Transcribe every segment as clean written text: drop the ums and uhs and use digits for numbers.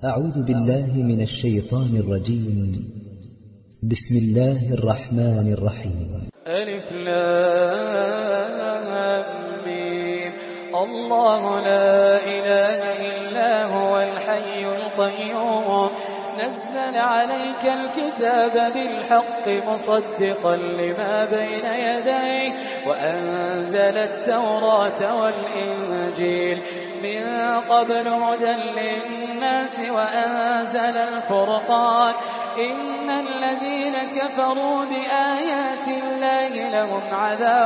أعوذ بالله من الشيطان الرجيم. بسم الله الرحمن الرحيم. ألف لام ميم. الله لا إله إلا هو الحي القيوم نزل عليك الكتاب بالحق مصدقا لما بين يديه وأنزل التوراة والإنجيل من قبل هدى للناس وأنزل الفرقان إن الذين كفروا بآيات الله لهم عذاب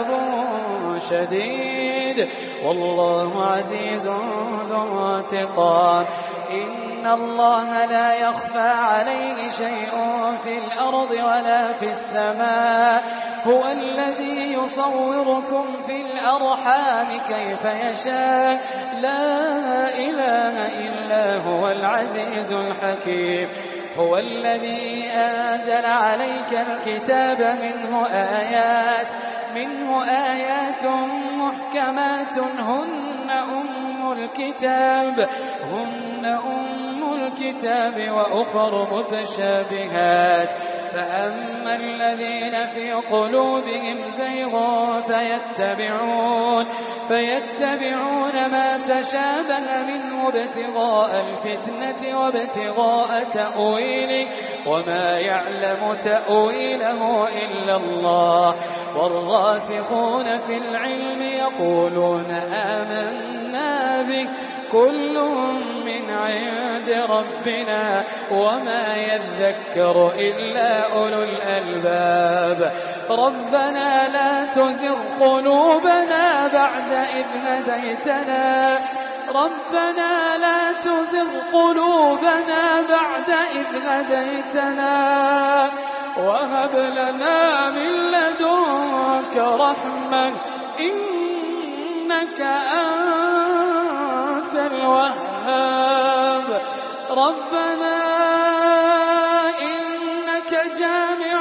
شديد والله عزيز ذو انتقام. إن الله لا يخفى عليه شيء في الأرض ولا في السماء هو الذي يصوركم في الأرحام كيف يشاء لا إله إلا هو العزيز الحكيم. هو الذي أنزل عليك الكتاب منه آيات محكمات هن أم الكتاب وأخر متشابهات فأما الذين في قلوبهم زيغ فيتبعون ما تشابه منه ابتغاء الفتنة وابتغاء تأويله وما يعلم تأويله إلا الله والراسخون في العلم يقولون آمنا به كل من عند ربنا وما يذكر إلا أولو الألباب. ربنا لا تزغ قلوبنا بعد إذ هديتنا وهب لنا من لدنك رحمة إنك أنت الوهاب. ربنا إنك جامع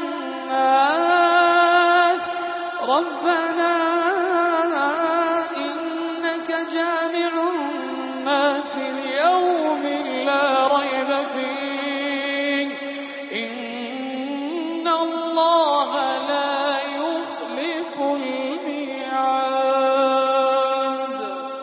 الناس ليوم لا ريب فيه إن الله لا يخلف الميعاد.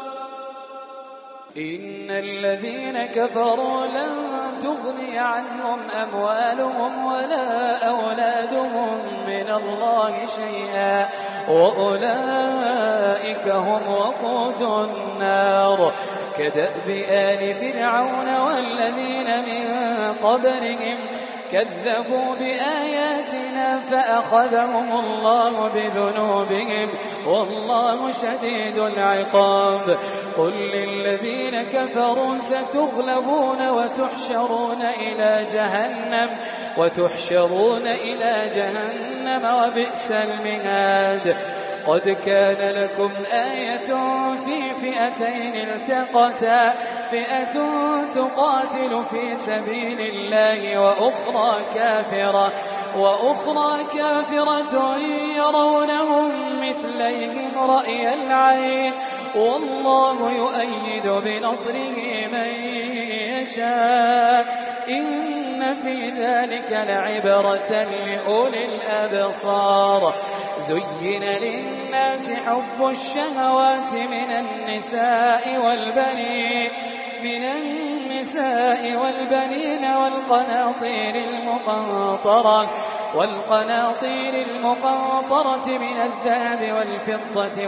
إن الذين كفروا لن تغني عنهم أموالهم ولا أولادهم من الله شيئا وأولئك هم وقود النار. كدأب آل فرعون والذين من قبلهم كذبوا بآياتنا فأخذهم الله بذنوبهم والله شديد العقاب. قل للذين كفروا ستغلبون وتحشرون إلى جهنم وبئس المهاد. قد كان لكم آية في فئتين التقتا فئة تقاتل في سبيل الله وأخرى كافرة يرونهم مثليهم رأي العين والله يؤيد بنصره من يشاء إن في ذلك لعبرة لأولي الأبصار. زين للناس حب الشهوات من النساء والبنين والقناطير المقنطرة من الذهب والفضة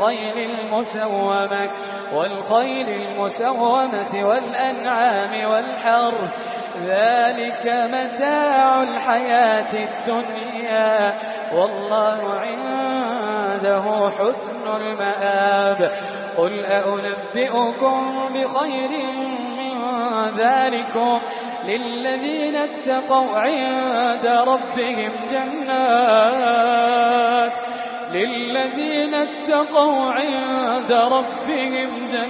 والخيل المسومة والأنعام والحرث ذلك متاع الحياة الدنيا والله عنده حسن المآب. قل أنبئكم بخير من ذلكم للذين اتقوا عند ربهم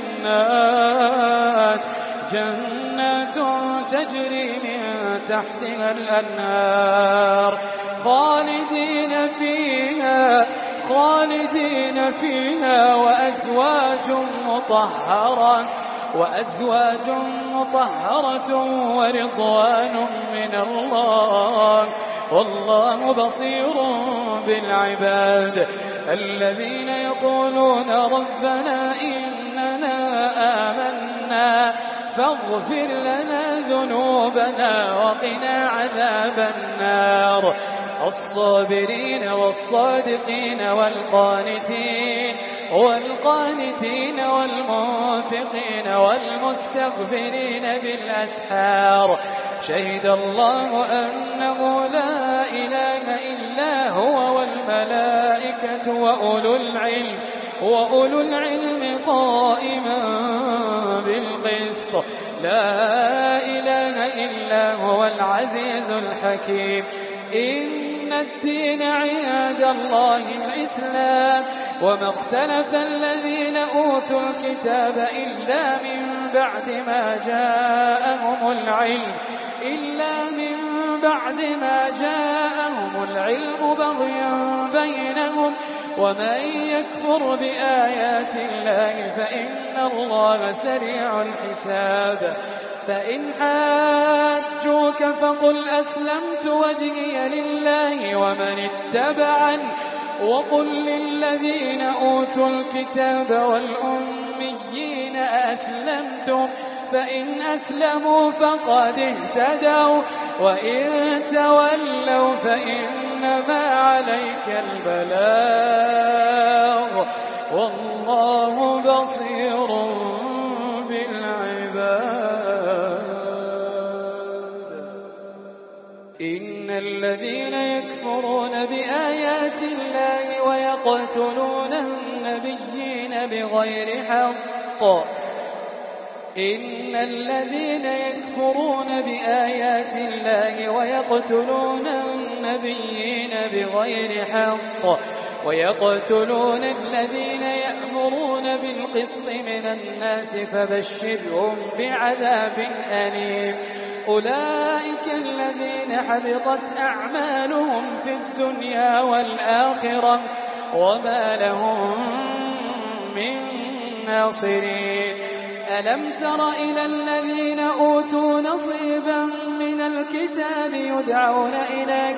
جنات تجري من تحتها الأنهار خالدين فيها وأزواج وأزواج مطهرة ورضوان من الله والله بصير بالعباد. الذين يقولون ربنا إننا آمنا فاغفر لنا ذنوبنا وقنا عذاب النار. الصابرين والصادقين والقانتين والمنفقين والمستغفرين بالأسحار. شهد الله أنه لا إله إلا هو والملائكة وأولو العلم قائما بالقسط. لا إله إلا هو العزيز الحكيم. إن الدين عند الله الإسلام وما اختلف الذين أوتوا الكتاب إلا من بعد ما جاءهم العلم بغيا بينهم. ومن يكفر بآيات الله فإن الله سريع الحساب. فإن حاجوك فقل أسلمت وجهي لله ومن اتبعني وقل للذين أوتوا الكتاب والأميين أسلمتم فإن أسلموا فقد اهتدوا وإن تولوا فإنما عليك البلاغ والله بصير بالعباد. إن الذين يكفرون بآيات الله ويقتلون النبيين بغير حق ويقتلون الذين يأمرون بالقسط من الناس فبشرهم بعذاب أليم. أولئك الذين حبطت أعمالهم في الدنيا والآخرة وما لهم من ناصرين. ألم تر إلى الذين أوتوا نصيبا من الكتاب يدعون إلى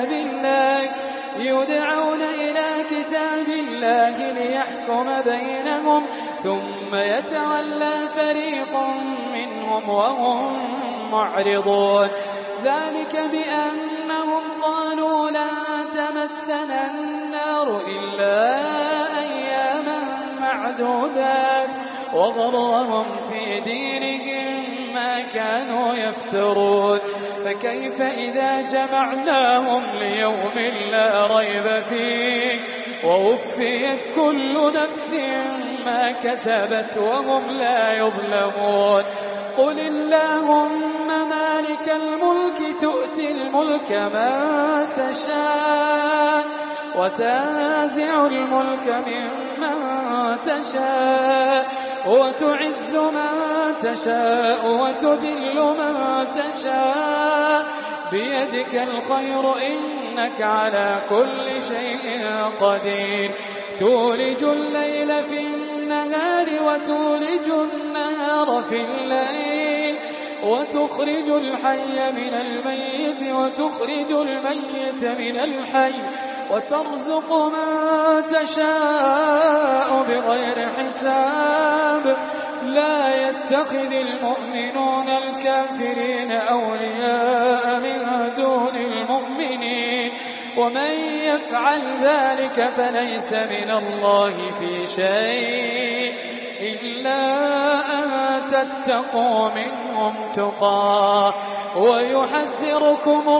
كتاب الله ليحكم بينهم ثم يتولى فريق منهم وهم معرضون. ذلك بأنهم قالوا لن تمسنا النار إلا أياما معدودات وغرهم في دينهم ما كانوا يفترون. فكيف إذا جمعناهم ليوم لا ريب فيه ووفيت كل نفس ما كسبت وهم لا يظلمون. قل اللهم مالك الملك تؤتي الملك من تشاء وتنزع الملك ممن تشاء وتعز من تشاء وتذل من تشاء بيدك الخير إنك على كل شيء قدير. تولج الليل في النهار وتولج النهار في الليل وتخرج الحي من الميت وتخرج الميت من الحي وترزق من تشاء بغير حساب. لا يتخذ المؤمنون الكافرين أولياء من دون المؤمنين ومن يفعل ذلك فليس من الله في شيء إلا أن تتقوا منهم تقاه ويحذركم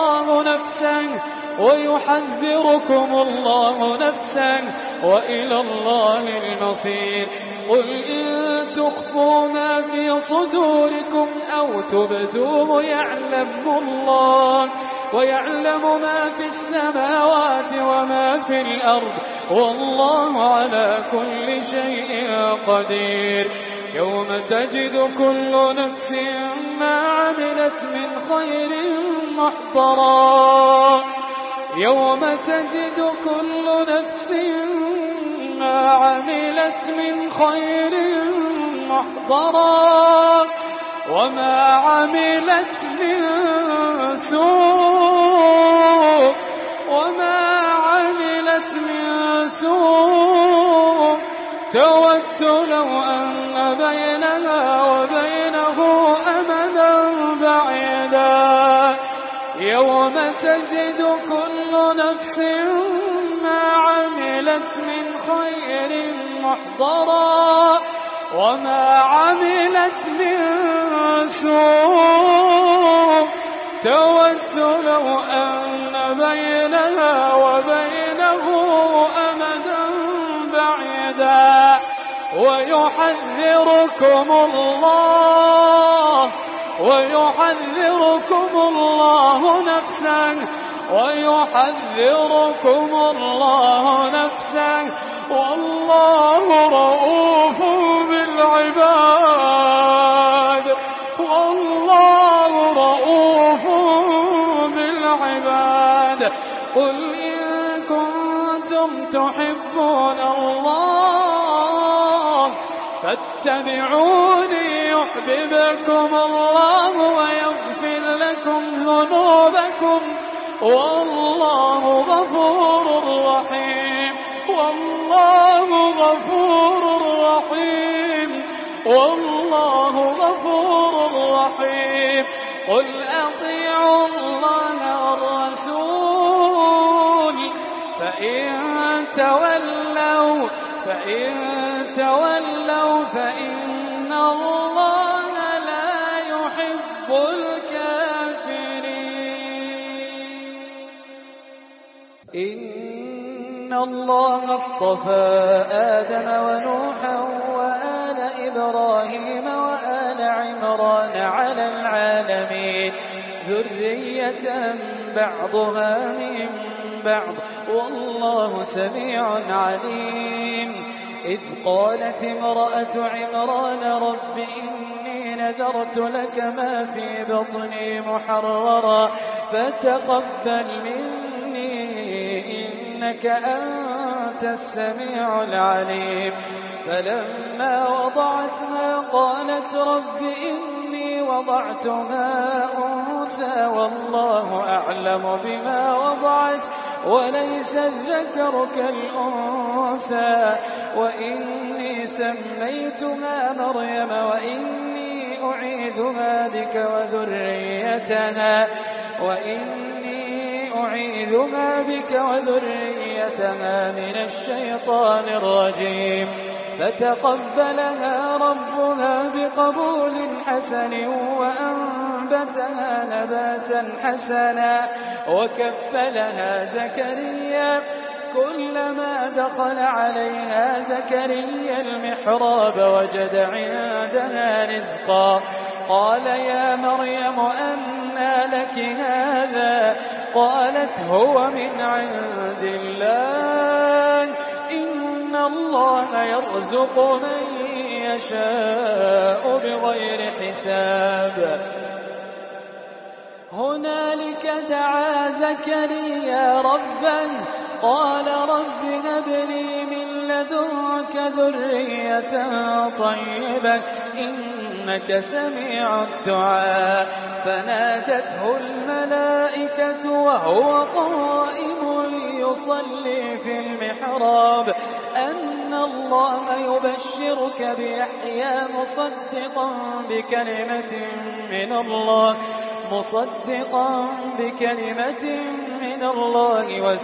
الله نفسا وإلى الله المصير. قل إن تخفوا ما في صدوركم أو تبدوه يعلمه الله ويعلم ما في السماوات وما في الأرض والله على كل شيء قدير. يوم تجد كل نفس ما عملت من خير محضرا محضرا وما عملت من سوء تود لو أن بينها وبينه أمدا بعيدا يوم تجد كل نفس ما عملت من خير محضرا وما عملت من سوء تود لو أن بينها وبينه أمدا بعيدا ويحذركم الله نفسا والله رؤوف بالعباد قل إن كنتم تحبون الله فاتبعوني يحببكم الله ويغفر لكم ذنوبكم والله غفور رحيم قل أطيعوا الله والرسول فإن تولوا فإن الله لا يحب الكافرين إن الله اصطفى آدم ونوحا وآل إبراهيم وآل عمران على العالمين ذرية بعضها من بعض والله سميع عليم إذ قالت امرأة عمران رب إني نذرت لك ما في بطني محررا فتقبل مني إنك أنت السميع العليم فلما وضعتها قالت رب إني وضعتها أنثى والله أعلم بما وضعت وليس الذكر كالأنثى وإني سميتها مريم وإني أعيذها بك وذريتها من الشيطان الرجيم فتقبلها ربها بقبول حسن وأنبتها نباتا حسنا وكفلها زكريا كلما دخل عليها زكريا المحراب وجد عندها رزقا قال يا مريم أنى لك هذا قالت هو من عند الله إن الله يرزق من يشاء بغير حساب هنالك دعا زكريا ربه قال رب هب لي من لدنك ذرية طيبة إنك سميع الدعاء فنادته الملائكة وهو قائم يصلي في المحراب أن الله يبشرك بيحيى مصدقا بكلمة من الله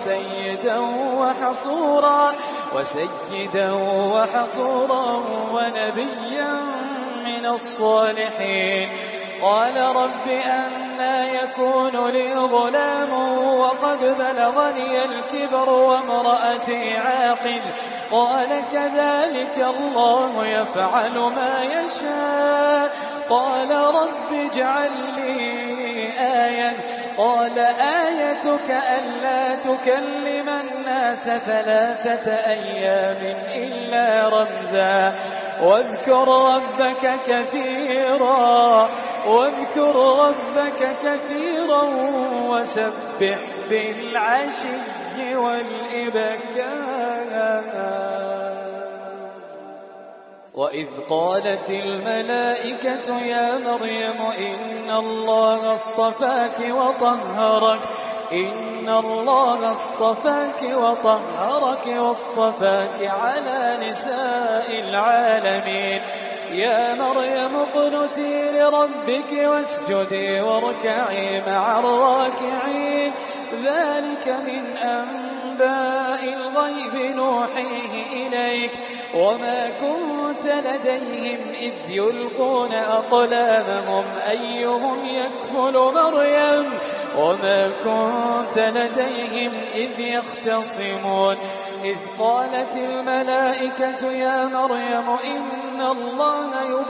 وسيدا وحصورا ونبيا من الصالحين قال رب أنى يكون لي غلام وقد بلغني الكبر وامرأتي عاقل قال كذلك الله يفعل ما يشاء قال رب اجعل لي آية قال آيتك ألا تكلم الناس 3 أيام إلا رمزا واذكر ربك كثيرا وسبح بالعشي والإبكار وإذ قالت الملائكة يا مريم إن الله اصطفاك وطهرك واصطفاك على نساء العالمين يا مريم اقنتي لربك واسجدي واركعي مع الراكعين ذلك من أنباء الغيب نوحيه إليك وما كنت لديهم إذ يلقون أقلامهم أيهم يكفل مريم وما كنت لديهم إذ يختصمون إذ قالت الملائكة يا مريم إن الله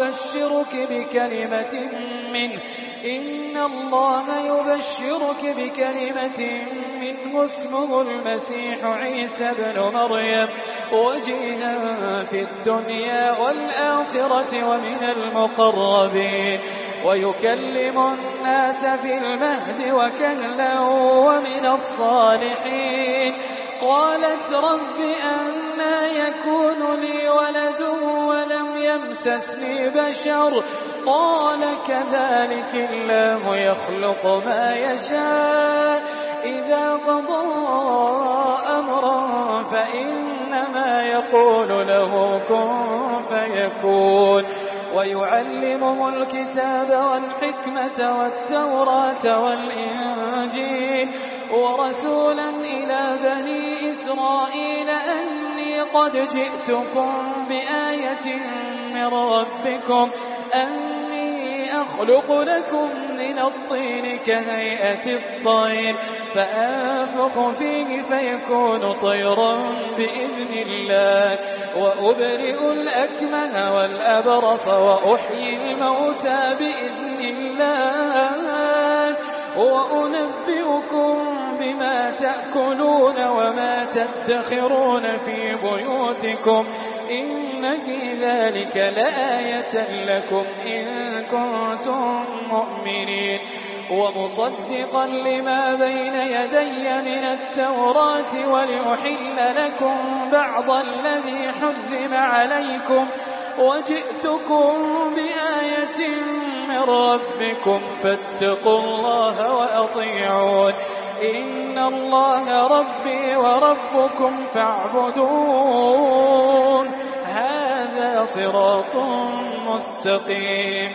يبشرك بكلمة منه اسمه المسيح عيسى بن مريم وجيها في الدنيا والآخرة ومن المقربين ويكلم الناس في المهد وكهلا ومن الصالحين قالت رب أنى يكون لي ولد ولم يمسسني بشر قال كذلك الله يخلق ما يشاء إذا قضى أمرا فإنما يقول له كن فيكون ويعلمه الكتاب والحكمة والتوراة والإنجيل ورسولا إلى بني إسرائيل أني قد جئتكم بآية من ربكم أني أخلق لكم من الطين كهيئة الطير فأنفخ فيه فيكون طيرا بإذن الله وأبرئ الأكمه والأبرص وأحيي الموتى بإذن الله وأنبئكم بما تأكلون وما تدخرون في بيوتكم إن في ذلك لآية لكم إن كنتم مؤمنين ومصدقا لما بين يدي من التوراة ولأحل لكم بعض الذي حرم عليكم وجئتكم بآية من ربكم فاتقوا الله وأطيعون إن الله ربي وربكم فاعبدون هذا صراط مستقيم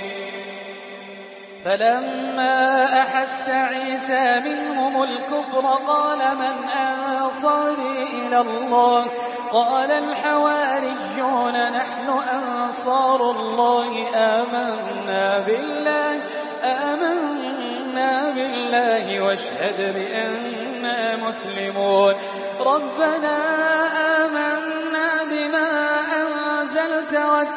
فلما أحس عيسى منهم الكفر قال من أنصاري إلى الله قال الحواريون نحن أنصار الله آمنا بالله واشهد بأننا مسلمون ربنا آمنا بما أنزلت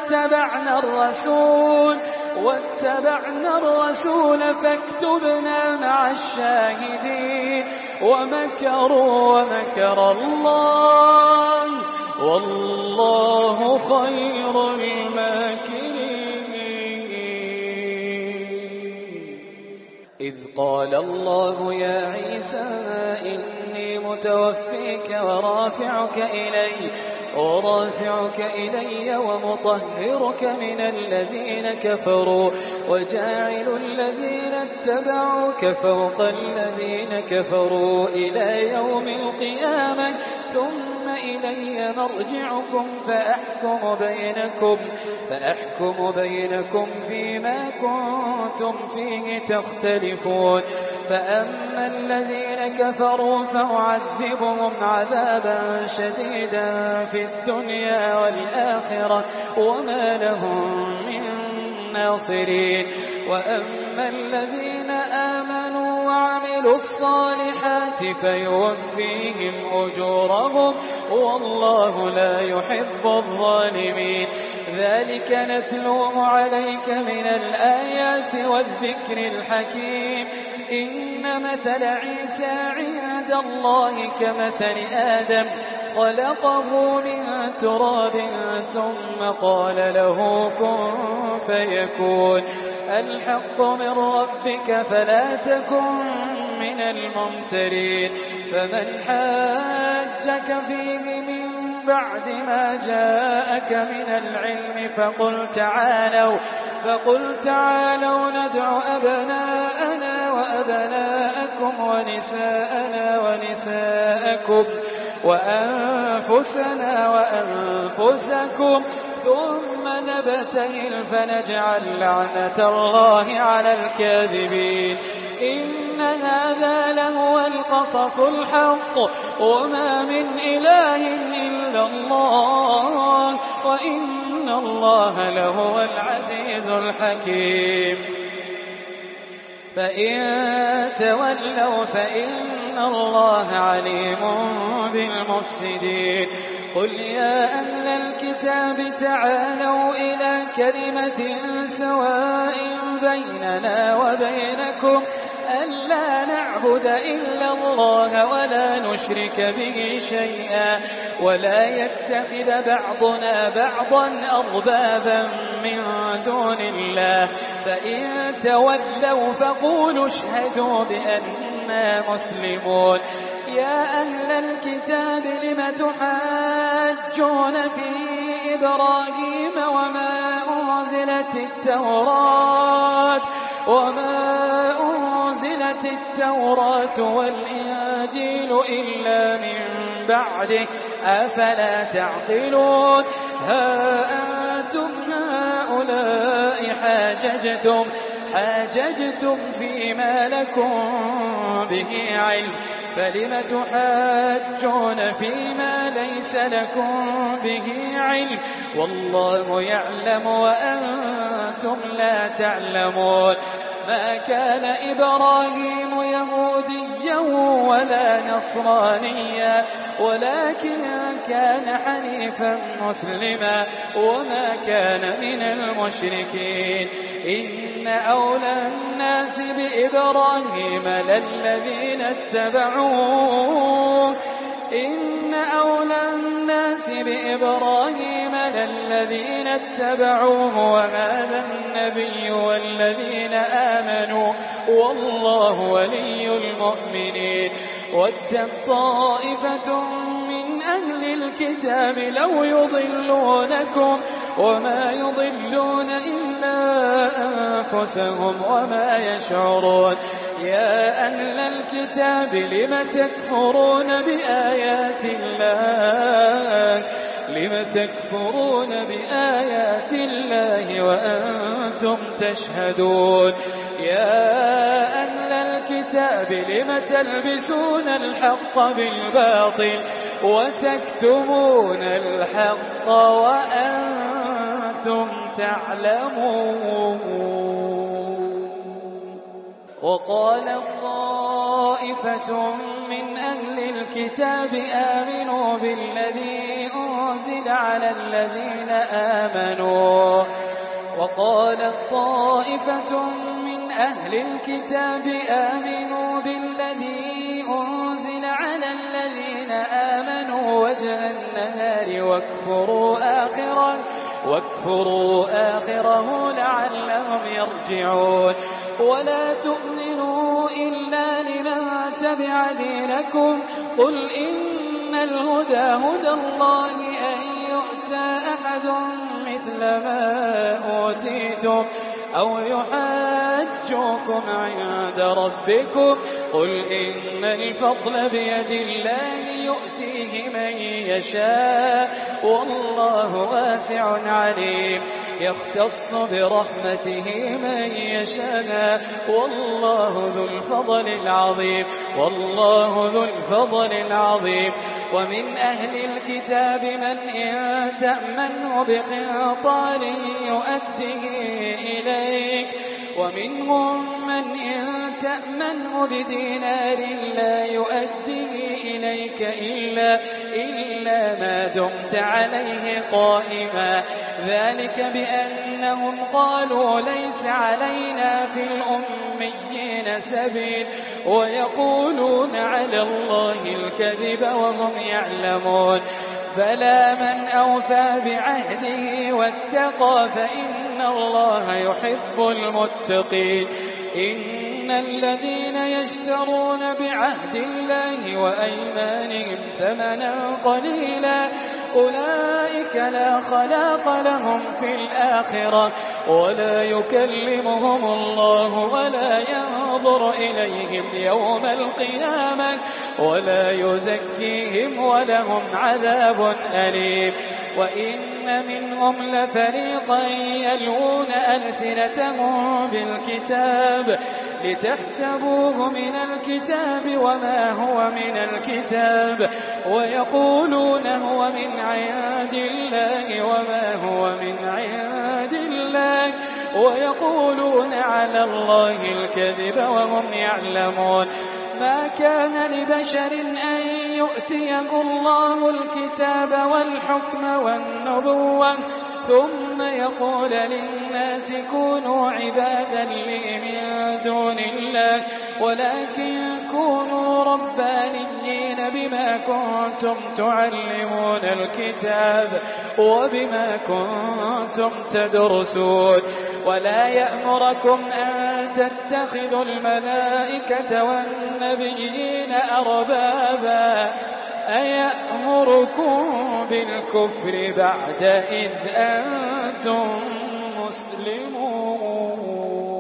واتبعنا الرسول فاكتبنا مع الشاهدين ومكروا ومكر الله والله خير الماكرين إذ قال الله يا عيسى إني متوفيك ورافعك إلي ومطهرك من الذين كفروا وجاعل الذين اتبعوك فوق الذين كفروا إلى يوم القيامة ثم إلي مرجعكم فأحكم بينكم فيما كنتم فيه تختلفون فأما الذين كفروا فأعذبهم عذابا شديدا في الدنيا والآخرة وما لهم من ناصرين وأما الذين آمنوا وعملوا الصالحات فيوفيهم أجورهم والله لا يحب الظالمين ذلك نتلوه عليك من الآيات والذكر الحكيم إن مثل عيسى عند الله كمثل آدم خلقه من تراب ثم قال له كن فيكون الحق من ربك فلا تكن من الممترين فمن حاجك فيه من بعد ما جاءك من العلم فقل تعالوا ندع أبناءنا وأبناءكم ونساءنا ونساءكم وأنفسنا وأنفسكم ثم نبتهل فنجعل لعنة الله على الكاذبين. إن هذا لهو القصص الحق وما من إله إلا الله وإن الله لهو العزيز الحكيم. فإن تولوا فإن الله عليم بالمفسدين. قل يا أهل الكتاب تعالوا إلى كلمة سواء بيننا وبينكم ألا نعبد إلا الله ولا نشرك به شيئا ولا يتخذ بعضنا بعضا أربابا من دون الله. فإن تولوا فقولوا اشهدوا بأننا مسلمون. يا أهل الكتاب لم تحاجون في إبراهيم وما أنزلت التوراة والإنجيل إلا من بعده أفلا تعقلون. ها أنتم هؤلاء حاججتم فيما لكم به علم فلم تحاجون فيما ليس لكم به علم والله يعلم وأنتم لا تعلمون. ما كان إبراهيم يهوديا ولا نصرانيا ولكن كان حنيفا مسلما وما كان من المشركين. إن أولى الناس بإبراهيم للذين اتبعوه وهذا النبي والذين آمنوا والله ولي المؤمنين. ودت طائفة من أهل الكتاب لو يضلونكم وما يضلون إلا أنفسهم وما يشعرون. يا أهل الكتاب لم تكفرون بآيات الله وأنتم تشهدون. يا أهل الكتاب لم تلبسون الحق بالباطل وتكتمون الحق وأنتم تعلمون. وقال طائفة من أهل الكتاب آمنوا بالذي أنزل على الذين آمنوا وجه النهار واكفروا آخره لعلهم يرجعون. ولا تؤمنوا إلا لمن تبع دينكم قل إن الهدى هدى الله أن يؤتى أحد مثل ما أوتيتم أو يحاجوكم عند ربكم قل إن الفضل بيد الله يؤتيه من يشاء والله واسع عليم. يختص برحمته من يشاء والله ذو الفضل العظيم. ومن أهل الكتاب من إن تأمنه بقنطار يؤديه إليك ومنهم من إن تأمنه بدينار لا يؤديه إليك إلا ما دمت عليه قائما. ذلك بأنهم قالوا ليس علينا في الأميين سبيل ويقولون على الله الكذب وهم يعلمون. فلا من أوفى بعهده واتقى فإن الله يحب المتقين. إن الذين يشترون بعهد الله وأيمانهم ثمنا قليلا أولئك لا خلاق لهم في الآخرة ولا يكلمهم الله ولا ينظر إليهم يوم القيامة ولا يزكيهم ولهم عذاب أليم. وإن منهم لفريقا يلوون ألسنتهم بالكتاب لتحسبوه من الكتاب وما هو من الكتاب ويقولون هو من عند الله وما هو من عند الله ويقولون على الله الكذب وهم يعلمون. ما كان لبشر أن يؤتيه الله الكتاب والحكم والنبوة ثم يقول للناس كونوا عبادا لي من دون الله ولكن كونوا ربانيين بما كنتم تعلمون الكتاب وبما كنتم تدرسون. ولا يأمركم أن تتخذوا الملائكة والنبيين أربابا أيأمركم بالكفر بعد إذ أنتم مسلمون.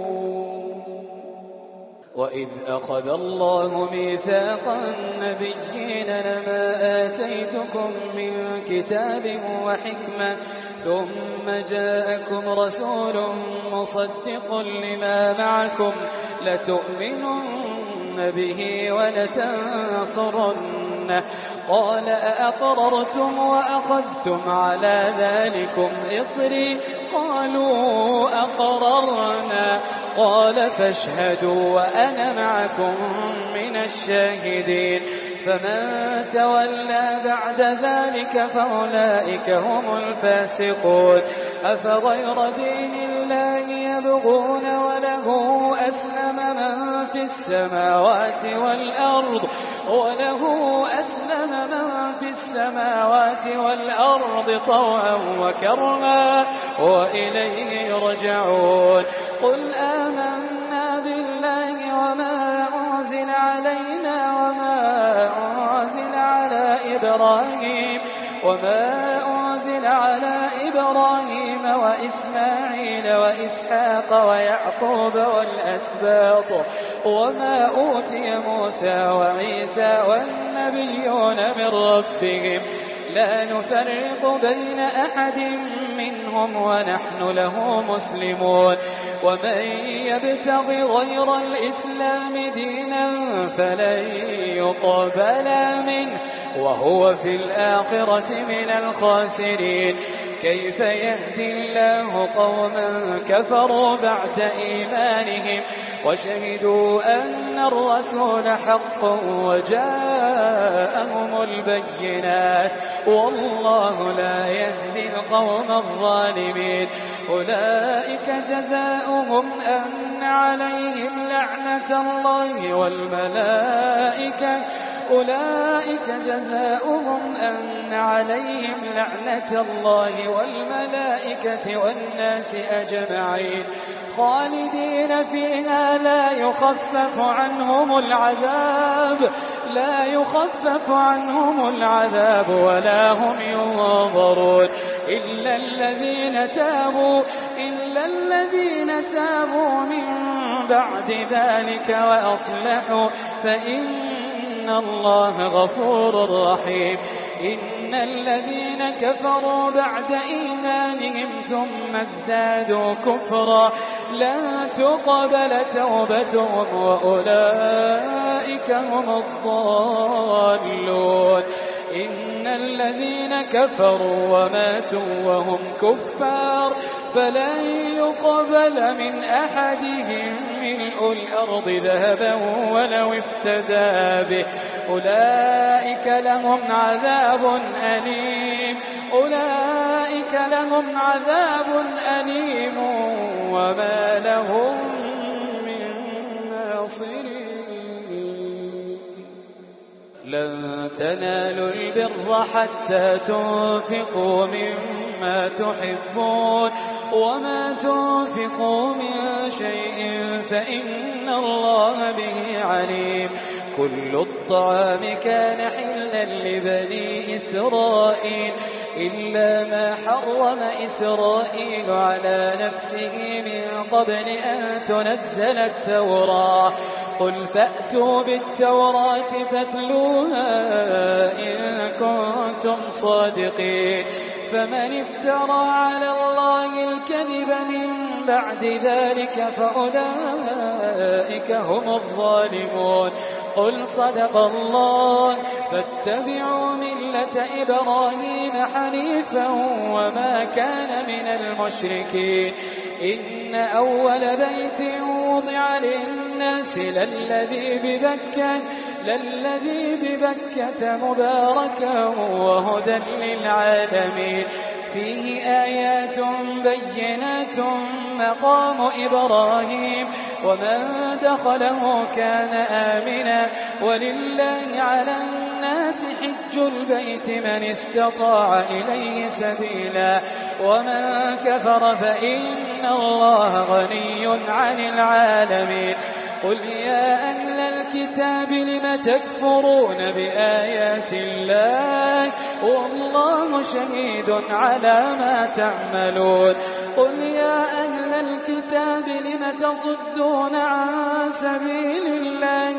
وإذ أخذ الله ميثاق النبيين لما آتيتكم من كتاب وحكمة ثم جاءكم رسول مصدق لما معكم لتؤمنن به ولتنصرنه قال أأقررتم وأخذتم على ذلكم إصري قالوا أقررنا قال فاشهدوا وأنا معكم من الشاهدين. فمن تولى بعد ذلك فأولئك هم الفاسقون. أفغير دين الله يبغون وله أسلم من في السماوات والأرض طوعا وكرها وإليه يرجعون. قل آمنا بالله وما أنزل علينا وما أنزل على إبراهيم وإسماعيل وإسحاق ويعقوب والأسباط وما أوتي موسى وعيسى والنبيون من ربهم لا نفرق بين أحد منهم ونحن له مسلمون. ومن يبتغ غير الإسلام دينا فلن يقبل منه وهو في الآخرة من الخاسرين. كيف يهدي الله قوما كفروا بعد إيمانهم وشهدوا أن الرسول حق وجاءهم البينات والله لا يهدي القوم الظالمين. أولئك جزاؤهم أن عليهم لعنة الله والملائكة والناس أجمعين خالدين فيها لا يخفف عنهم العذاب ولا هم ينظرون إلا الذين تابوا من بعد ذلك وأصلحوا فإن الله غفور رحيم. إن الذين كفروا بعد إيمانهم ثم ازدادوا كفرا لن تقبل توبتهم وأولئك هم الضالون. إن الذين كفروا وماتوا وهم كفار فلن يقبل من أحدهم ملء الأرض ذهبا ولو افتدى به أولئك لهم عذاب أليم وما لهم من ناصرين. لن تنالوا البر حتى تنفقوا مما تحبون وما تنفقوا من شيء فإن الله به عليم. كل الطعام كان حلا لبني إسرائيل إلا ما حرم إسرائيل على نفسه من قبل أن تنزل التوراة قل فأتوا بالتوراة فاتلوها إن كنتم صادقين فمن افترى على الله الكذب من بعد ذلك فأولئك هم الظالمون قل صدق الله فاتبعوا ملة إبراهيم حنيفا وما كان من المشركين إن أول بيت وضع للناس للذي ببكة مباركا وهدى للعالمين فيه آيات بينات مقام إبراهيم ومن دخله كان آمنا ولله على الناس حج البيت من استطاع إليه سبيلا ومن كفر فإن الله غني عن العالمين قل يا أهل الكتاب لم تكفرون بآيات الله والله شهيد على ما تعملون قل يا أهل الكتاب لم تصدون عن سبيل الله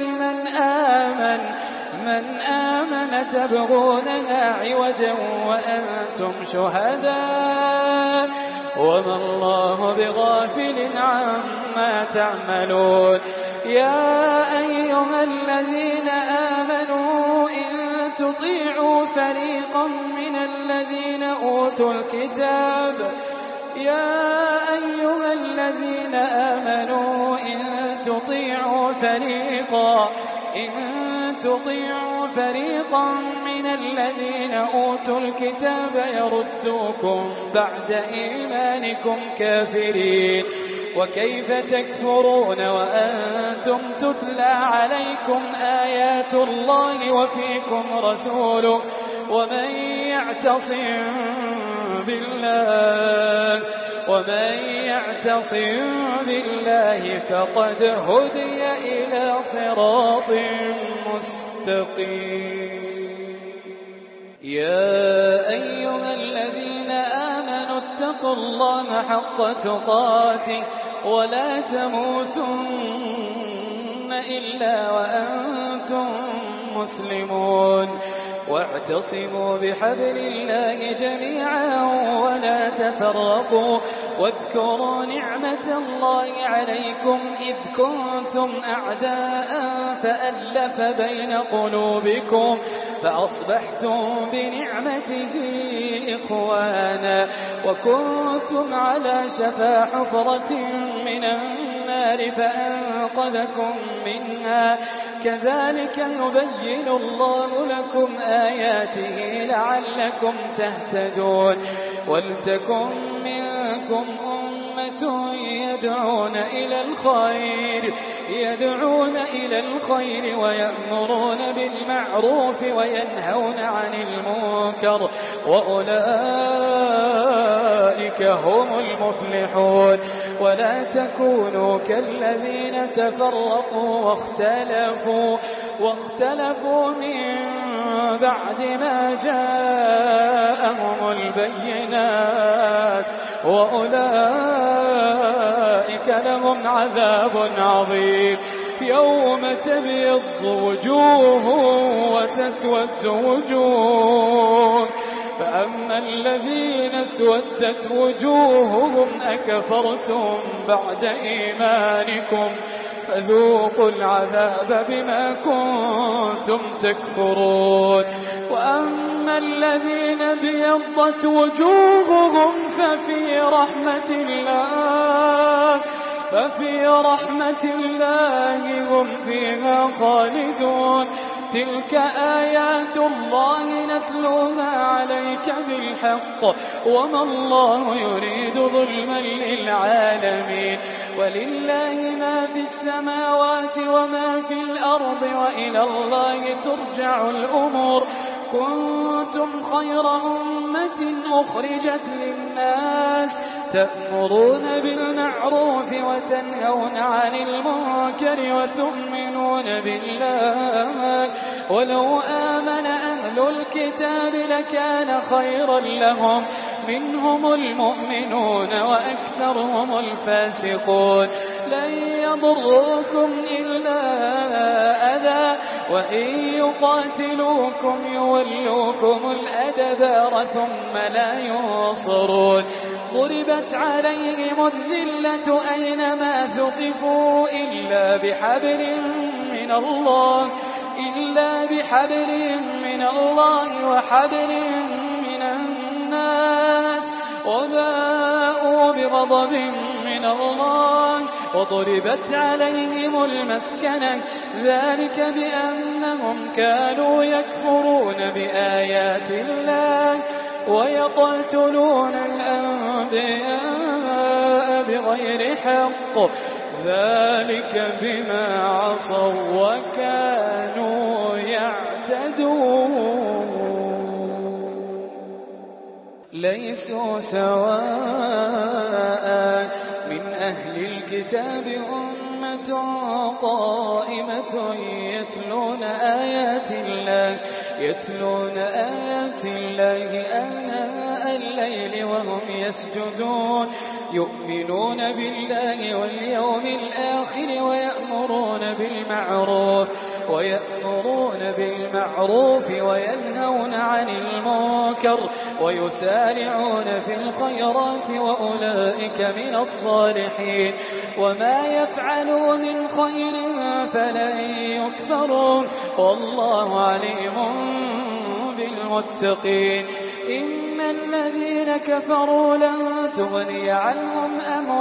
من آمن تبغونها عوجا وأنتم شهداء وما الله بغافل عما تعملون يا أيها الذين آمنوا إن تطيعوا فريقا من الذين أوتوا الكتاب فريقا من الذين أوتوا الكتاب يردوكم بعد إيمانكم كافرين وكيف تكفرون وأنتم تتلى عليكم آيات الله وفيكم رسوله ومن يعتصم بالله فقد هدي إلى صراط مستقيم يا أيها الذين آمنوا اتقوا الله حق تقاته ولا تموتن إلا وأنتم مسلمون واعتصموا بحبل الله جميعا ولا تفرقوا واذكروا نعمة الله عليكم إذ كنتم أعداء فألف بين قلوبكم فأصبحتم بنعمته إخوانا وكنتم على شفا حفرة من النار فأنقذكم منها كذلك يبين الله لكم آياته لعلكم تهتدون ولتكن منكم أمة يدعون إلى الخير ويأمرون بالمعروف وينهون عن المنكر وأولئك هم المفلحون ولا تكونوا كالذين تفرقوا واختلفوا من بعد ما جاءهم البينات وأولئك لهم عذاب عظيم يوم تبيض وجوه وتسود وجوه فأما الذين اسودت وجوههم أكفرتم بعد إيمانكم فذوقوا العذاب بما كنتم تكفرون وأما الذين ابيضت وجوههم ففي رحمة الله هم فيها خالدون تلك آيات الله نتلوها عليك بالحق وما الله يريد ظلما للعالمين ولله ما في السماوات وما في الأرض وإلى الله ترجع الأمور كنتم خير أمة أخرجت للناس تأمرون بالمعروف وتنهون عن المنكر وتؤمنون بالله ولو آمن أهل الكتاب لكان خيرا لهم منهم المؤمنون وأكثرهم الفاسقون لن يضروكم إلا أذى وإن يقاتلوكم يولوكم الأدبار ثم لا ينصرون ضربت عليهم الذلة أينما ثقفوا إلا بحبل من الله وحبل من الناس وباءوا بغضب من الله وضربت عليهم المسكنة ذلك بأنهم كانوا يكفرون بآيات الله ويقتلون الأنبياء بغير حق ذلك بما عصوا وكانوا يعتدون ليسوا سواء من أهل الكتاب أمة قائمة يتلون آيات الله آناء الليل وهم يسجدون يؤمنون بالله واليوم الآخر ويأمرون بالمعروف وينهون عن المنكر ويسارعون في الخيرات وأولئك من الصالحين وما يفعلوا من خير فلن يكفرون والله عليم بالمتقين إن الذين كفروا لن تغني عنهم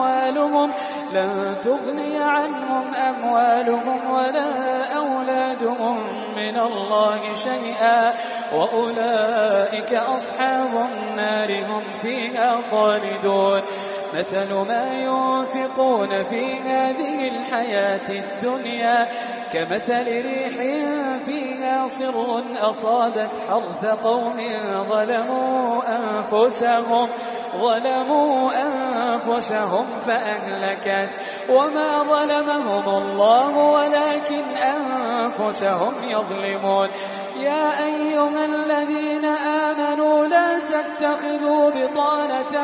أموالهم ولا أولادهم من الله شيئا وأولئك أصحاب النار هم فيها خالدون مثل ما ينفقون في هذه الحياة الدنيا كمثل ريح فيها صر أصابت حرث قوم ظلموا أنفسهم فأهلكت وما ظلمهم الله ولكن أنفسهم يظلمون يا أيها الذين آمنوا لا تتخذوا بطانة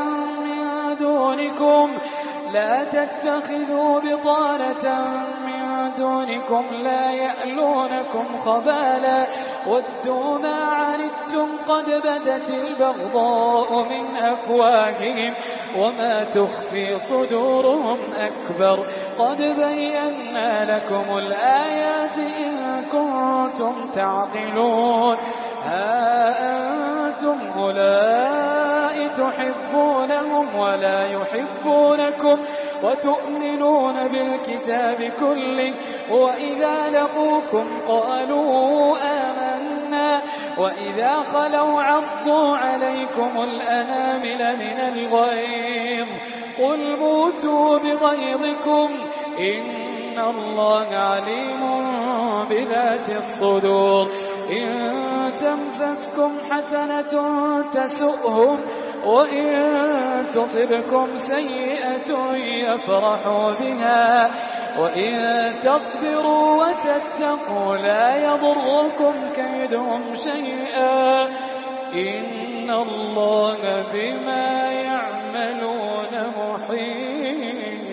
من دونكم لا يألونكم خبالا ودوا ما عنتم قد بدت البغضاء من أفواههم وما تخفي صدورهم أكبر قد بينا لكم الآيات إن كنتم تعقلون ها أنتم أولئك تحبونهم ولا يحبونكم وتؤمنون بالكتاب كله وإذا لقوكم قالوا آمنا وإذا خلوا عضوا عليكم الأنامل من الغيظ قل موتوا بغيظكم إن الله عليم بذات الصدور إن تمسسكم حسنة تسؤهم وإن تصبكم سيئة يفرحوا بها وإن تصبروا وتتقوا لا يضركم كيدهم شيئا إن الله بما يعملون محيط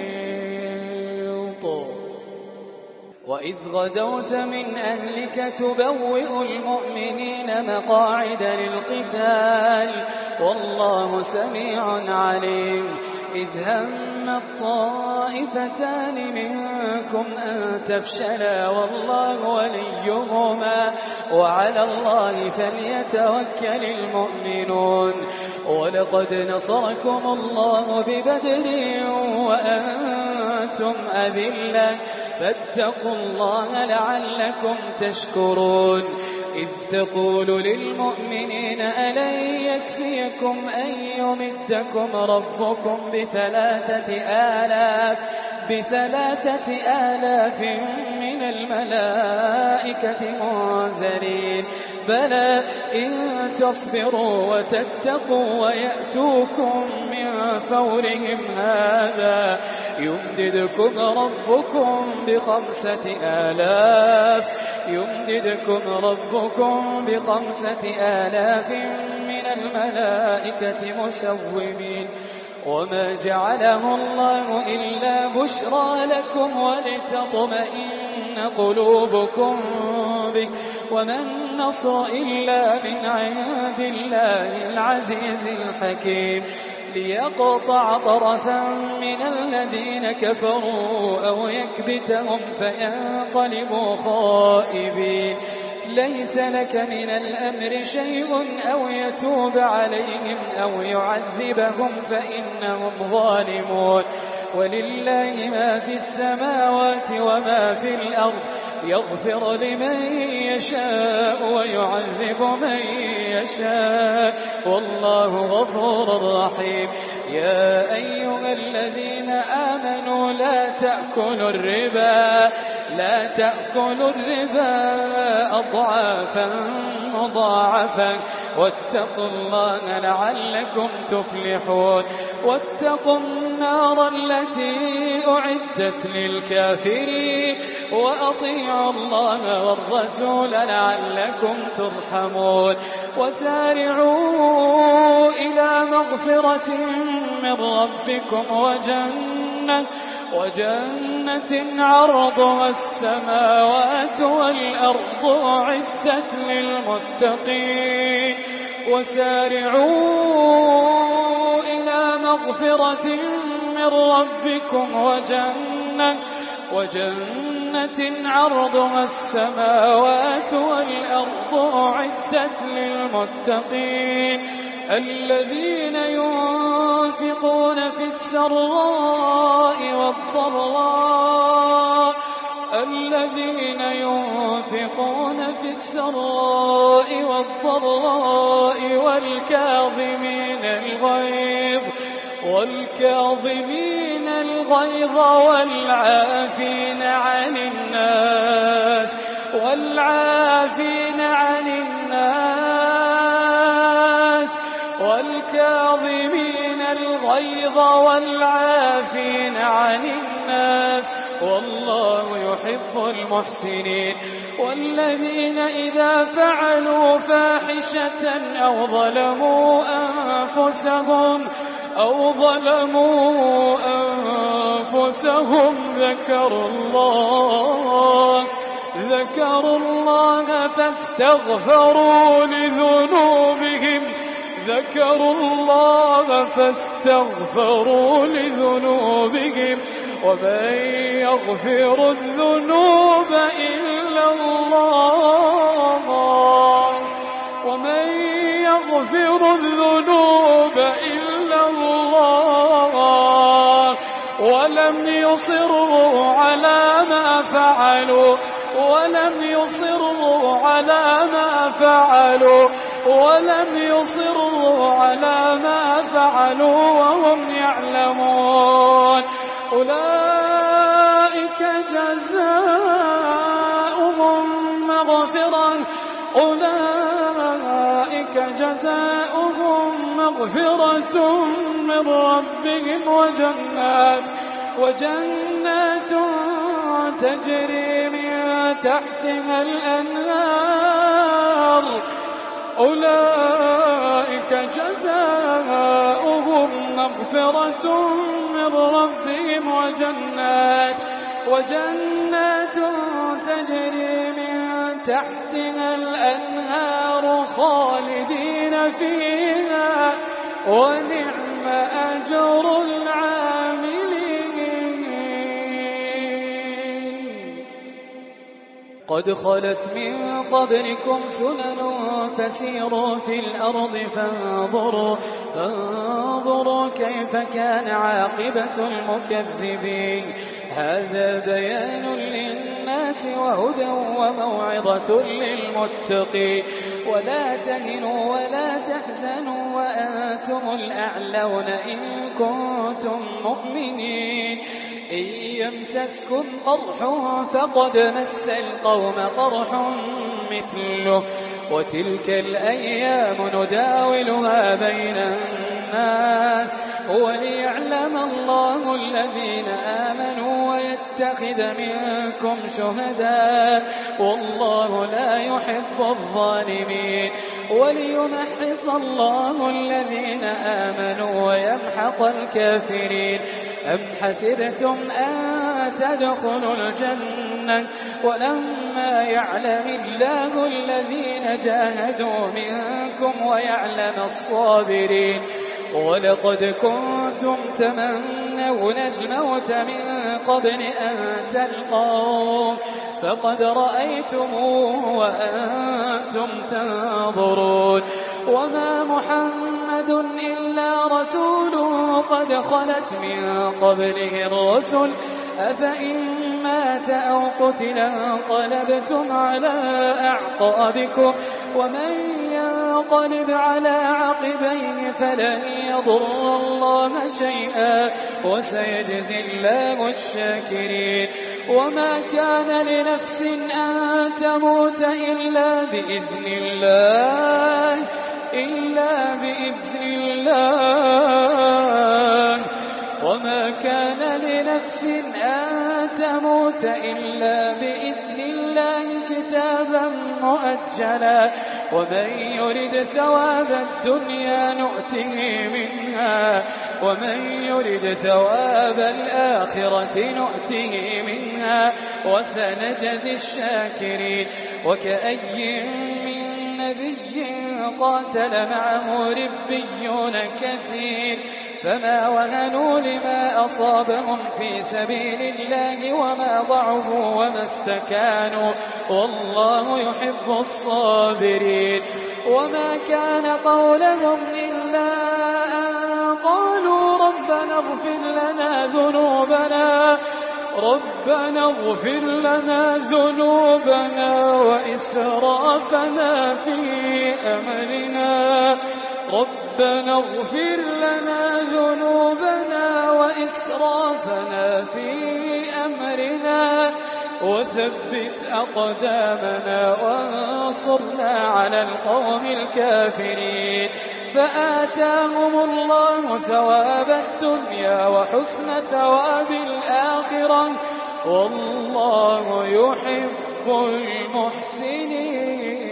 وإذ غدوت من أهلك تبوئ المؤمنين مقاعد للقتال والله سميع عليم إذ هم الطائفتان منكم أن تفشلا والله وليهما وعلى الله فليتوكل المؤمنون ولقد نصركم الله ببدر وأنتم أذلة فاتقوا الله لعلكم تشكرون إذ تقول للمؤمنين ألن يكفيكم أن يمدكم ربكم بثلاثة آلاف من الملائكة منزلين بلى إن تصبروا وتتقوا ويأتوكم من فورهم هذا يمددكم ربكم ب5,000 من الملائكة مسومين وما جعله الله إلا بشرى لكم ولتطمئن قلوبكم به وما النصر إلا من عند الله العزيز الحكيم ليقطع طرفا من الذين كفروا أو يكبتهم فينقلبوا خائبين ليس لك من الأمر شيء أو يتوب عليهم أو يعذبهم فإنهم ظالمون ولله ما في السماوات وما في الأرض يغفر لمن يشاء ويعذب من يشاء والله غفور رحيم يا أيها الذين آمنوا لا تأكلوا الربا أضعافا مضاعفا واتقوا الله لعلكم تفلحون واتقوا النار التي أعدت للكافرين وأطيعوا الله والرسول لعلكم ترحمون وسارعوا إلى مغفرة من ربكم وجنة عرضها السماوات والأرض أعدت للمتقين وسارعوا إلى مغفرة من ربكم وجنة عرضها السماوات والأرض أعدت للمتقين الذين ينفقون في السراء والضراء والكاظمين الغيظ والعافين عن الناس والكاظمين الغيظ والعافين عن الناس والله يحب المحسنين والذين إذا فعلوا فاحشة أو ظلموا أنفسهم ذكروا الله فاستغفروا لذنوبهم ومن يغفر الذنوب إلا الله ولم يصروا على ما فعلوا وهم يعلمون أولئك جزاؤهم مغفرة من ربهم وجنات تجري من تحتها الأنهار أولئك جزاؤهم مغفرة من ربهم وجنات تجري من تحتها الأنهار خالدين فيها ونعم أجر العاملين قد خلت من قبلكم سنن فسيروا في الأرض فانظروا كيف كان عاقبة المكذبين هذا بيان للناس وهدى وموعظة للمتقين ولا تهنوا ولا تحزنوا وأنتم الأعلون إن كنتم مؤمنين إن يمسسكم قرح فقد مس القوم قرح مثله وتلك الأيام نداولها بين الناس وليعلم الله الذين آمنوا ويتخذ منكم شهداء والله لا يحب الظالمين وليمحص الله الذين آمنوا ويمحق الكافرين أم حسبتم أن تدخلوا الجنة ولما يعلم الله الذين جاهدوا منكم ويعلم الصابرين ولقد كنتم تمنون الموت من قبل أن تلقوه فقد رأيتموه وأنتم تنظرون وما محمد إلا رسول قد خلت من قبله الرسل أفإن مات أو قتل انقلبتم على أعقابكم ومن ينقلب على عقبيه فلن يضر الله شيئا وسيجزي الله الشاكرين وما كان لنفس أن تموت إلا بإذن الله وما كان لنفس أن تموت إلا بإذن الله كتابا مؤجلا ومن يرد ثواب الدنيا نؤته منها ومن يرد ثواب الآخرة نؤته منها وسنجزي الشاكرين وكأي من نبي قاتل معه ربيون كثير فما وهنوا لما أصابهم في سبيل الله وما ضعفوا وما استكانوا والله يحب الصابرين وما كان قولهم إلا أن قالوا ربنا اغفر لنا ذنوبنا وإسرافنا في أمرنا ربنا اغفر لنا ذنوبنا وإسرافنا في أمرنا وثبت أقدامنا وانصرنا على القوم الكافرين فآتاهم الله ثواب الدنيا وحسن ثواب الآخرة والله يحب المحسنين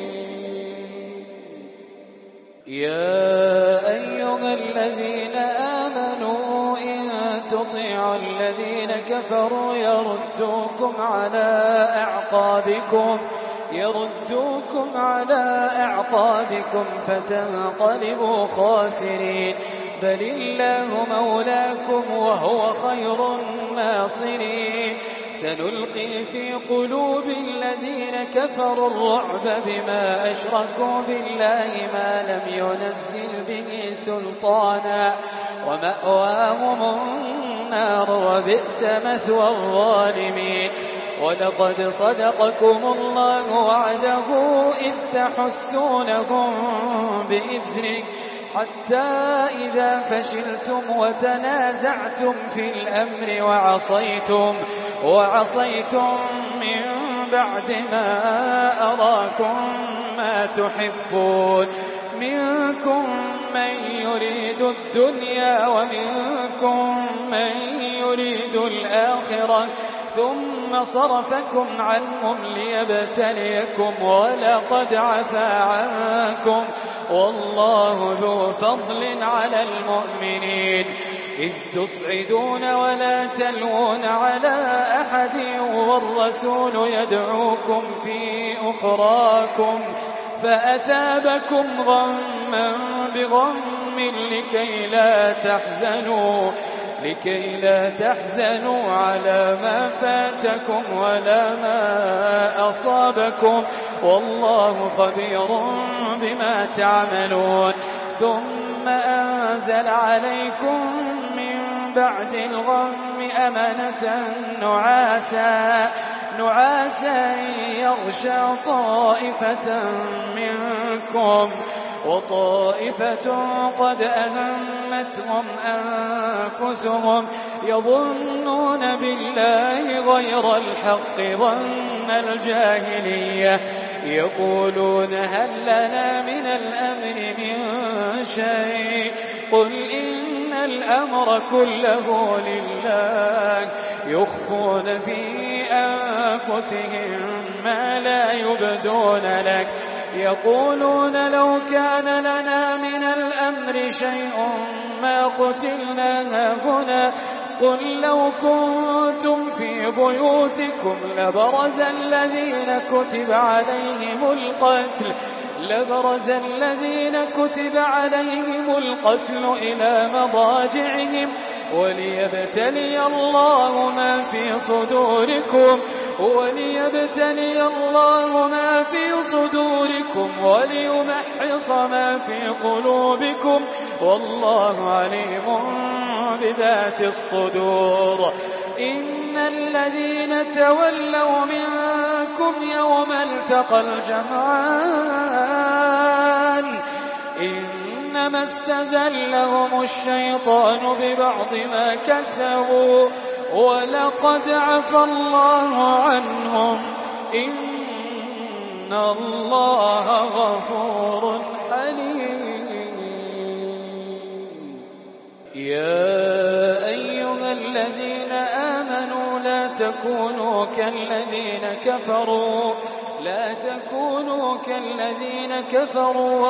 يا أيها الذين آمنوا إن تطيعوا الذين كفروا يردوكم على أعقابكم فتنقلبوا خاسرين بل الله مولاكم وهو خير الناصرين سنلقي في قلوب الذين كفروا الرعب بما أشركوا بالله ما لم ينزل به سلطانا ومأواهم النار وبئس مثوى الظالمين ولقد صدقكم الله وعده إذ تحسونهم بإذنه حتى إذا فشلتم وتنازعتم في الأمر وعصيتم من بعد ما أراكم ما تحبون منكم من يريد الدنيا ومنكم من يريد الآخرة ثم صرفكم عنهم ليبتليكم ولقد عفا عنكم والله ذو فضل على المؤمنين إذ تصعدون ولا تلوون على أحد والرسول يدعوكم في أخراكم فأتابكم غما بغم لكي لا تحزنوا على ما فاتكم ولا ما أصابكم والله خبير بما تعملون ثم أنزل عليكم من بعد الغم أمنة نعاسا يغشى طائفة منكم وطائفة قد أهمتهم أنفسهم يظنون بالله غير الحق ظن الجاهلية يقولون هل لنا من الأمر من شيء قل إن الأمر كله لله يخفون في أنفسهم ما لا يبدون لك يقولون لو كان لنا من الأمر شيء ما قتلنا هاهنا قل لو كنتم في بيوتكم لبرز الذين كتب عليهم القتل إلى مضاجعهم وليبتلي الله ما في صدوركم وليمحص ما في قلوبكم والله عليم بذات الصدور إن الذين تولوا منكم يوم التقى الجمعان إنما استزلهم الشيطان ببعض ما كسبوا ولقد عفى الله عنهم إن الله غفور حليم يا أيها الذين آمنوا لا تكونوا كالذين كفروا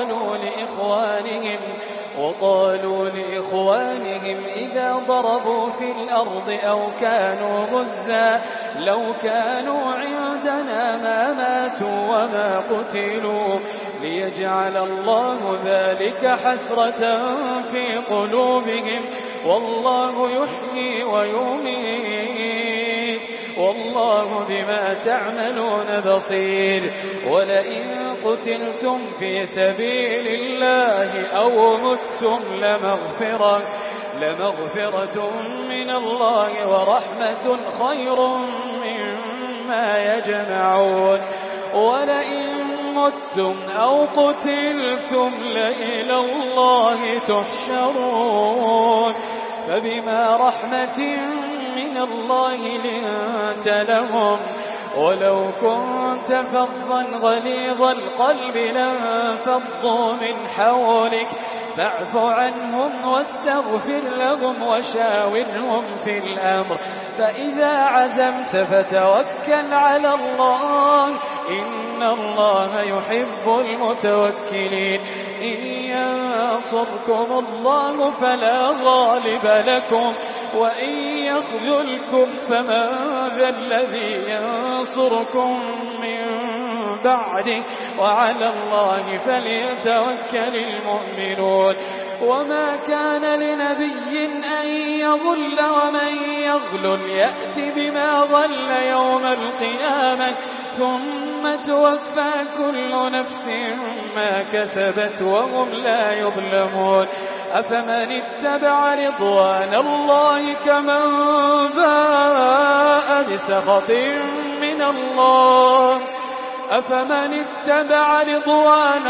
وقالوا لإخوانهم إذا ضربوا في الأرض أو كانوا غزا لو كانوا عندنا ما ماتوا وما قتلوا ليجعل الله ذلك حسرة في قلوبهم والله يحيي ويميت والله بما تعملون بصير ولئن قتلتم في سبيل الله أو متم لمغفرة من الله ورحمة خير مما يجمعون ولئن متم أو قتلتم لإلى الله تحشرون فبما رحمة من الله لنت لهم ولو كنت فظا غليظ القلب لانفضوا من حولك فاعف عنهم واستغفر لهم وشاورهم في الأمر فإذا عزمت فتوكل على الله إن الله يحب المتوكلين إن ينصركم الله فلا غالب لكم وإن يخذلكم فمن ذا الذي ينصركم من بعده وعلى الله فليتوكل المؤمنون وما كان لنبي أن يغل ومن يغل يأتي بما غل يوم القيامة ثم توفى كل نفس ما كسبت وهم لا يظلمون أفمن اتبع رضوان الله كمن باء بسخط من الله أفمن اتبع رضوان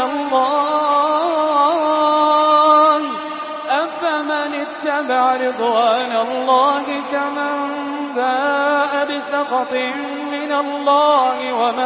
الله كمن باء بسخط من الله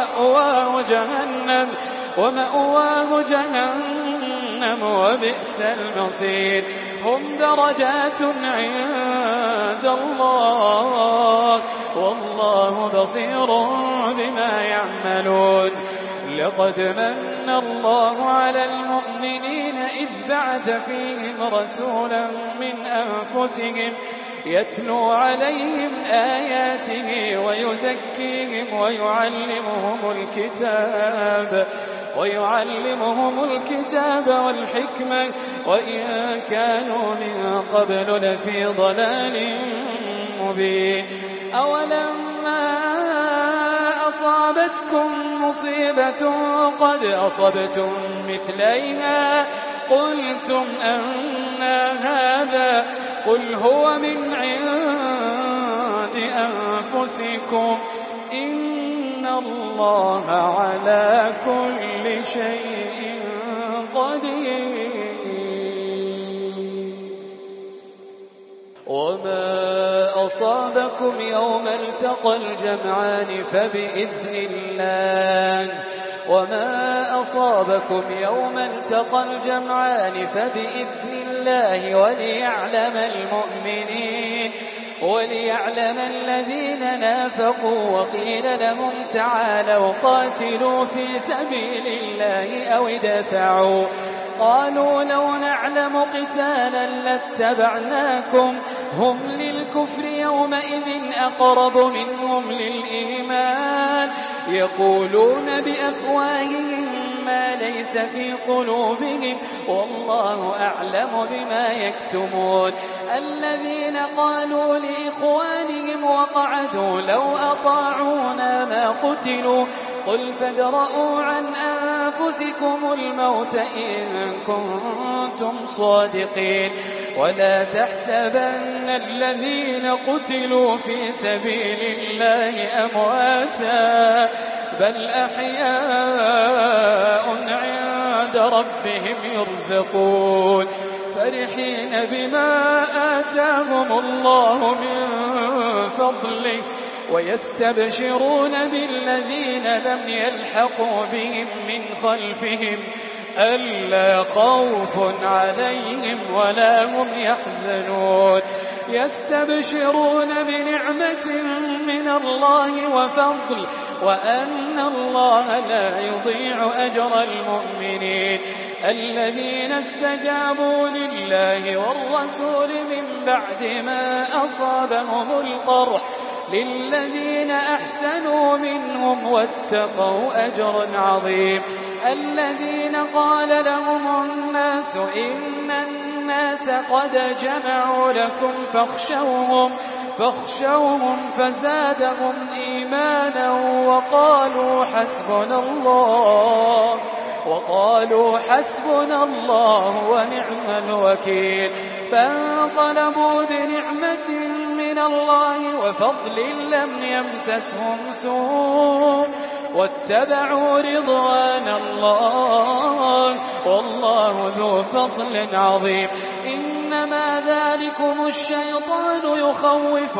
ومأواه جهنم وبئس المصير هم درجات عند الله والله بصير بما يعملون لقد من الله على المؤمنين إذ بعث فيهم رسولا من أنفسهم يتلو عليهم آياته ويزكيهم ويعلمهم الكتاب والحكمة وإن كانوا من قبل لفي ضلال مبين أولما أصابتكم مصيبة قد أصبتم مثليها قلتم أنّ هذا قل هو من عند أنفسكم إن الله على كل شيء قدير وما أصابكم يوم التقى الجمعان فبإذن الله الله وليعلم الذين نافقوا وقيل لهم تعالوا قاتلوا في سبيل الله أو ادفعوا قالوا لو نعلم قتالا لاتبعناكم هم للكفر يومئذ أقرب منهم للإيمان يقولون بأفواههم ما ليس في قلوبهم والله أعلم بما يكتمون الذين قالوا لإخوانهم وقعدوا لو أطاعونا ما قتلوا قل فادرءوا عن أنفسكم الموت إن كنتم صادقين ولا تحسبن الذين قتلوا في سبيل الله أمواتا بل أحياء عند ربهم يرزقون فرحين بما آتاهم الله من فضله ويستبشرون بالذين لم يلحقوا بهم من خلفهم ألا خوف عليهم ولا هم يحزنون يستبشرون بنعمة من الله وفضل وأن الله لا يضيع أجر المؤمنين الذين استجابوا لله والرسول من بعد ما أصابهم القرح للذين أحسنوا منهم واتقوا أجر عظيم الذين قال لهم الناس إن الناس قد جمعوا لكم فاخشوهم فزادهم إيمانا وقالوا حسبنا الله ونعم الوكيل فانقلبوا بنعمة من الله وفضل لم يمسسهم سوء واتبعوا رضوان الله والله ذو فضل عظيم إنما ذلكم الشيطان يخوف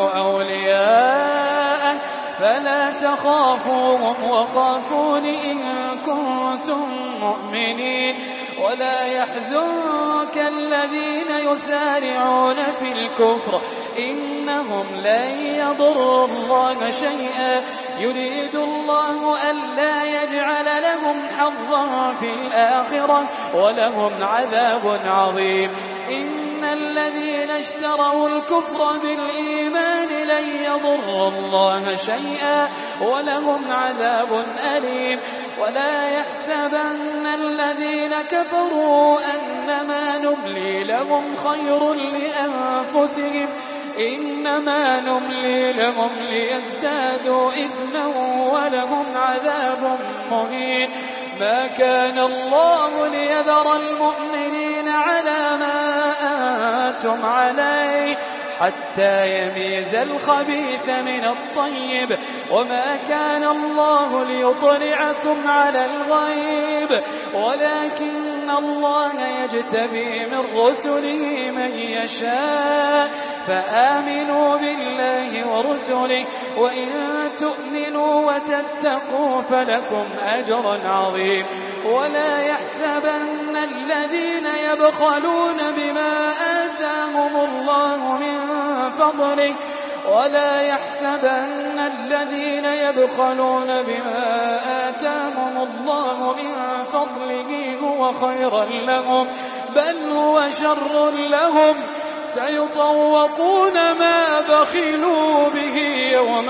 أولياءه فلا تخافوهم وخافون إن كنتم مؤمنين ولا يحزنك الذين يسارعون في الكفر إنهم لن يضروا الله شيئا يريد الله ألا يجعل لهم حظا في الآخرة ولهم عذاب عظيم إن الذين اشتروا الكفر بالإيمان لن يضروا الله شيئا ولهم عذاب أليم ولا يحسبن الذين كفروا أنما نملي لهم خير لأنفسهم إنما نملي لهم ليزدادوا إثما ولهم عذاب مهين ما كان الله ليذر المؤمنين على ما أنتم عليه حتى يميز الخبيث من الطيب وما كان الله ليطلعكم على الغيب ولكن الله يجتبي من رسله من يشاء فآمنوا بالله ورسله وإن تؤمنوا وتتقوا فلكم أجر عظيم ولا يحسبن الذين يبخلون بما آتاهم الله من فضله ولا يحسبن الذين يبخلون بما آتاهم الله من فضله هو خيرا لهم بل هو شر لهم سيطوقون ما بخلوا به يوم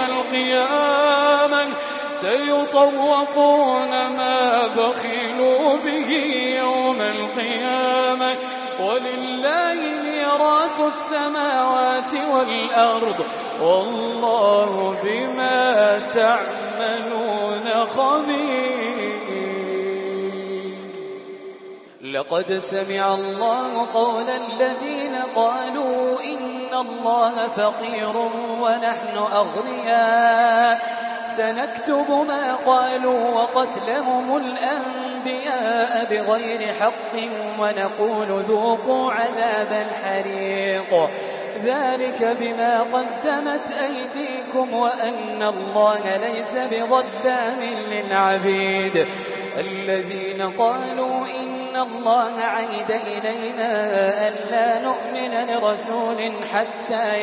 القيامة ولله ميراث السماوات والأرض والله بما تعملون خبير لقد سمع الله قول الذين قالوا إن الله فقير ونحن أغنياء سنكتب ما قالوا وقتلهم الأنبياء بغير حق ونقول ذوقوا عذاب الحريق ذلك بما قدمت أيديكم وأن الله ليس بظلام للعبيد الذين قالوا إن الله عهد إلينا ألا نؤمن لرسول حتى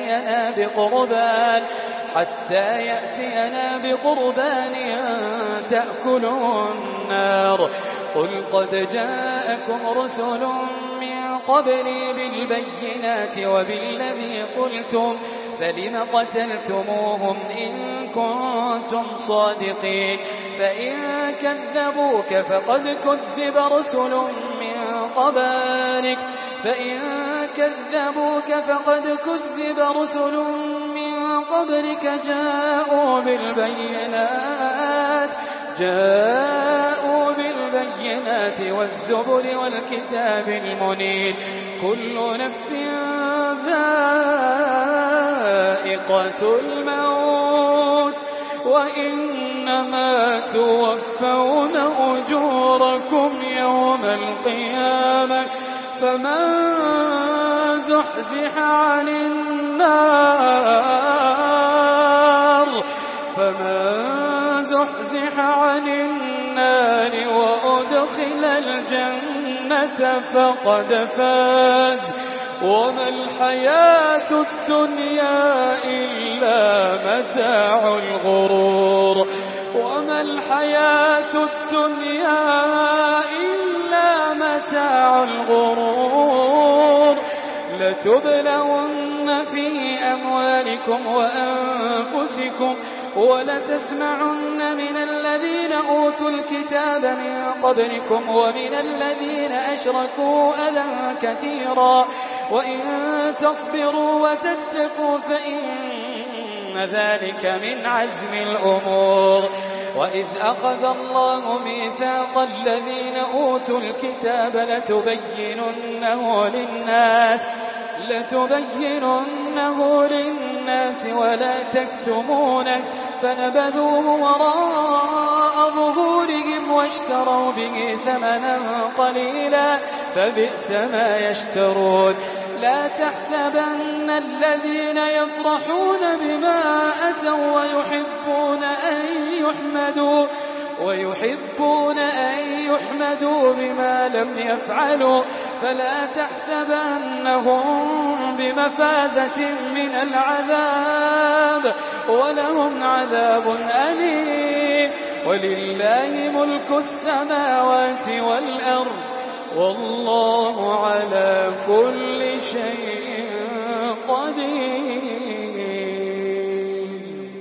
يأتينا بقربان تأكله النار قل قد جاءكم رسل من قبلي بالبينات وبالذي قلتم فلم قتلتموهم إن كنتم صادقين فإن كذبوك فقد كذب رسل من قبلك جاءوا بالبينات والزبر والكتاب المنير كل نفس ذائقة الموت وإنما توفون أجوركم يوم القيامة فمن زحزح عن النار وأدخل الجنة فقد فاز وما الحياة الدنيا إلا متاع الغرور لتبلون في أموالكم وأنفسكم ولتسمعن من الذين أوتوا الكتاب من قبلكم ومن الذين أشركوا أذى كثيرا وإن تصبروا وتتقوا فإن ذلك من عزم الأمور وإذ أخذ الله ميثاق الذين أوتوا الكتاب لتبيننه للناس ولا تكتمونه فنبذوه وراء ظهورهم واشتروا به ثمنا قليلا فبئس ما يشترون لا تحسبن الذين يفرحون بما أتوا ويحبون أن يحمدوا بما لم يفعلوا فلا تحسبنهم بمفازة من العذاب ولهم عذاب أليم ولله ملك السماوات والأرض والله على كل شيء قدير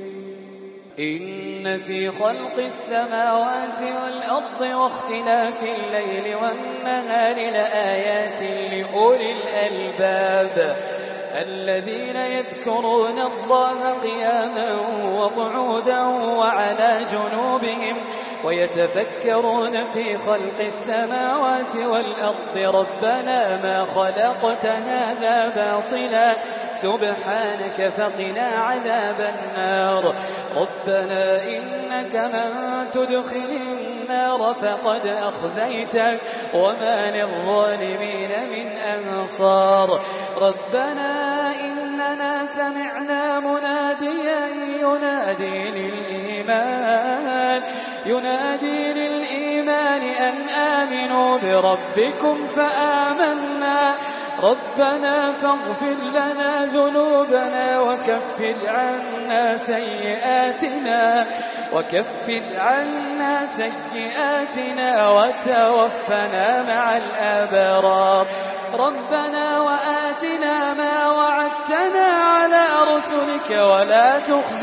إن في خلق السماوات والأرض واختلاف الليل والنهار لآيات لأولي الألباب الذين يذكرون الله قياما وقعودا وعلى جنوبهم ويتفكرون في خلق السماوات والأرض ربنا ما خلقت هذا باطلا سبحانك فقنا عذاب النار ربنا إنك من تدخل النار فقد أخزيته وما للظالمين من أنصار ربنا إننا سمعنا مناديا ينادي للإيمان أن آمنوا بربكم فآمنا ربنا فاغفر لنا ذنوبنا وكفر عنا سيئاتنا وتوفنا مع الأبرار ربنا وآتنا ما وعدتنا على رسلك ولا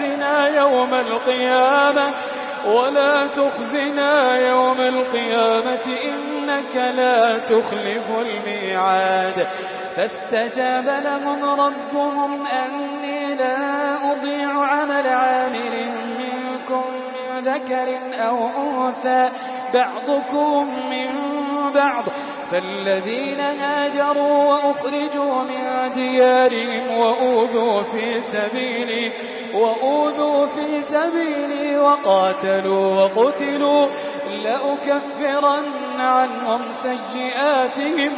تخزنا يوم القيامة إنك لا تخلف الميعاد فاستجاب لهم ربهم أني لا أضيع عمل عامل منكم من ذكر أو أنثى بعضكم من بعض فالذين هاجروا وأخرجوا من ديارهم وأوذوا في سبيلي وقاتلوا وقتلوا لأكفرن عنهم سيئاتهم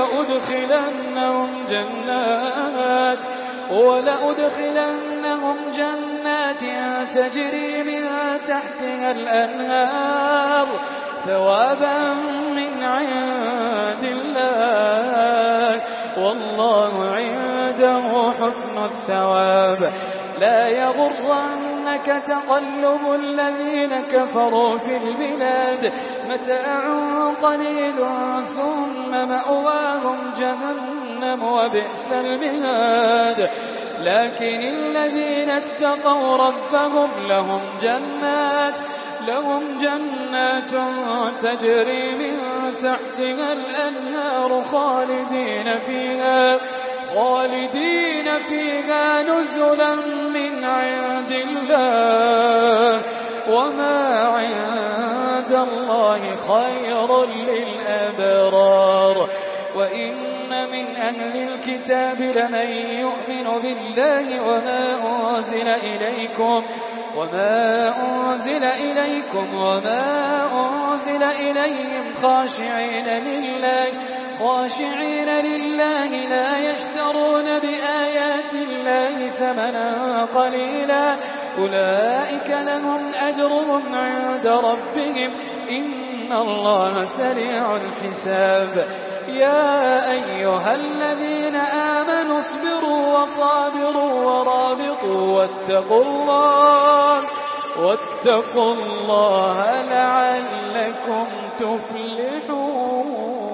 ولأدخلنهم جنات تجري من تحتها الأنهار ثوابا من عند الله والله عنده حسن الثواب. لا يغرنك تقلب الذين كفروا في البلاد متاع قليل ثم مأواهم جهنم وبئس المهاد. لكن الذين اتقوا ربهم لهم جنات تجري من تحتها الأنهار خالدين فيها نزلا من عند الله وما عند الله خير للأبرار. وإن من أهل الكتاب لمن يؤمن بالله وما أنزل إليكم وما أنزل إليهم خاشعين لله لا يشترون بآيات الله ثمنا قليلا أولئك لهم أجرهم عند ربهم إن الله سريع الحساب. يا أيها الذين آمنوا اصبروا وصابروا ورابطوا واتقوا الله لعلكم تفلحون.